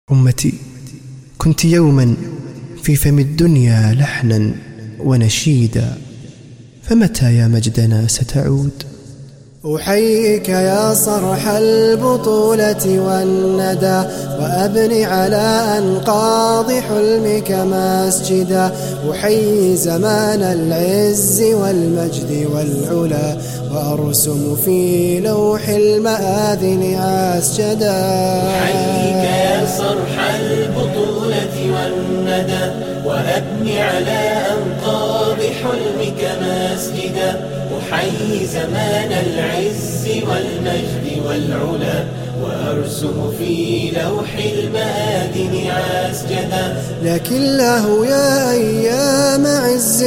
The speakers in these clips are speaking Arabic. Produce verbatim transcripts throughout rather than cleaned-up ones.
أمتي، كنت يوما في فم الدنيا لحنا ونشيدا، فمتى يا مجدنا ستعود؟ أحييك يا صرح البطولة والندى، وأبني على أنقاض حلمك مسجدا. أحيي زمان العز والمجد والعلا، وأرسم في لوح المآذن عسجدا. أحييك يا صرح البطولة والندى، وأبني على أنقاض حلمك مسجدا. أحيي زمان العز والمجد والعلا، وأرسم في لوح المآذن عسجدا. لكن له يا أيام عز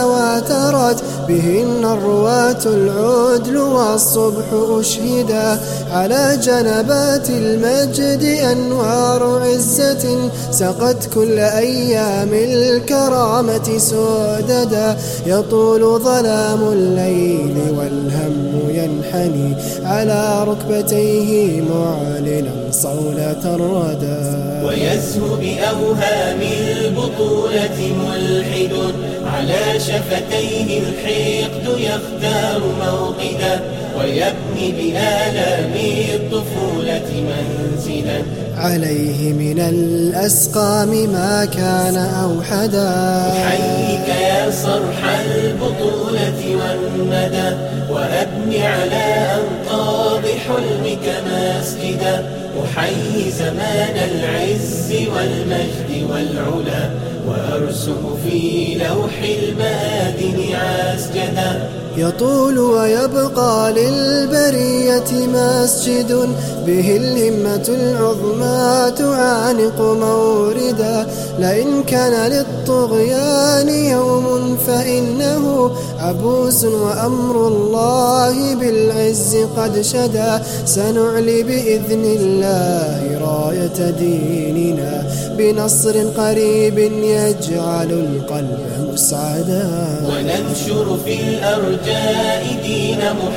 تواترت بهن الرواة العدل، والصبح أشهدا على جنبات المجد أنوار عزة، سقت كل أيام الكرامة سوددا. يطول ظلام الليل والهم ينحني على ركبتيه معلنا صولة الردى، ويزهو بأوهام البطولة ملحد، على شفتيه الحقد يختار موقدا، ويبني بآلام الطفولة منزلا. عليه من الأسقام ما كان أوحدا. أحييك يا صرح البطولة والندى، وأبني على أنقاض حلمك مسجدا. أحيي زمان العز والمجد والعلا، وأرسم في لوح المآذن عسجدا. يطول ويبقى للبرية مسجد، به الهمة العظمى تعانق موردا. لئن كان للطغيان يوم فإنه عبوس، وأمر الله بالعز قد شدا. سنعلي بإذن الله راية ديننا، بنصر قريب يجعل القلب مسعدا. وننشر في الأرجاء دين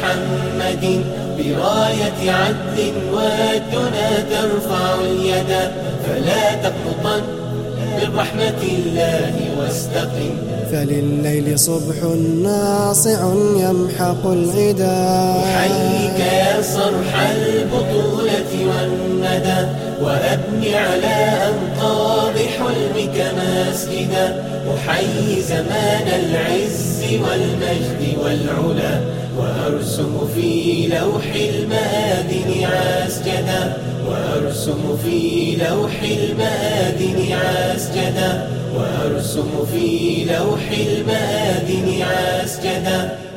محمد، براية عدل والدنا ترفع اليد. فلا تقنطن من رحمة الله واستقم، فلليل صبح ناصع يمحق العدا. أحييك يا صرح البطولة والندى، وأبني على أنقاض حلمك مسجدا. أحيي زمان العز والمجد والعلا، وأرسم في لوح المآذن عسجدا. وأرسم في لوح المآذن عسجدا. وأرسم في لوح المآذن عسجدا.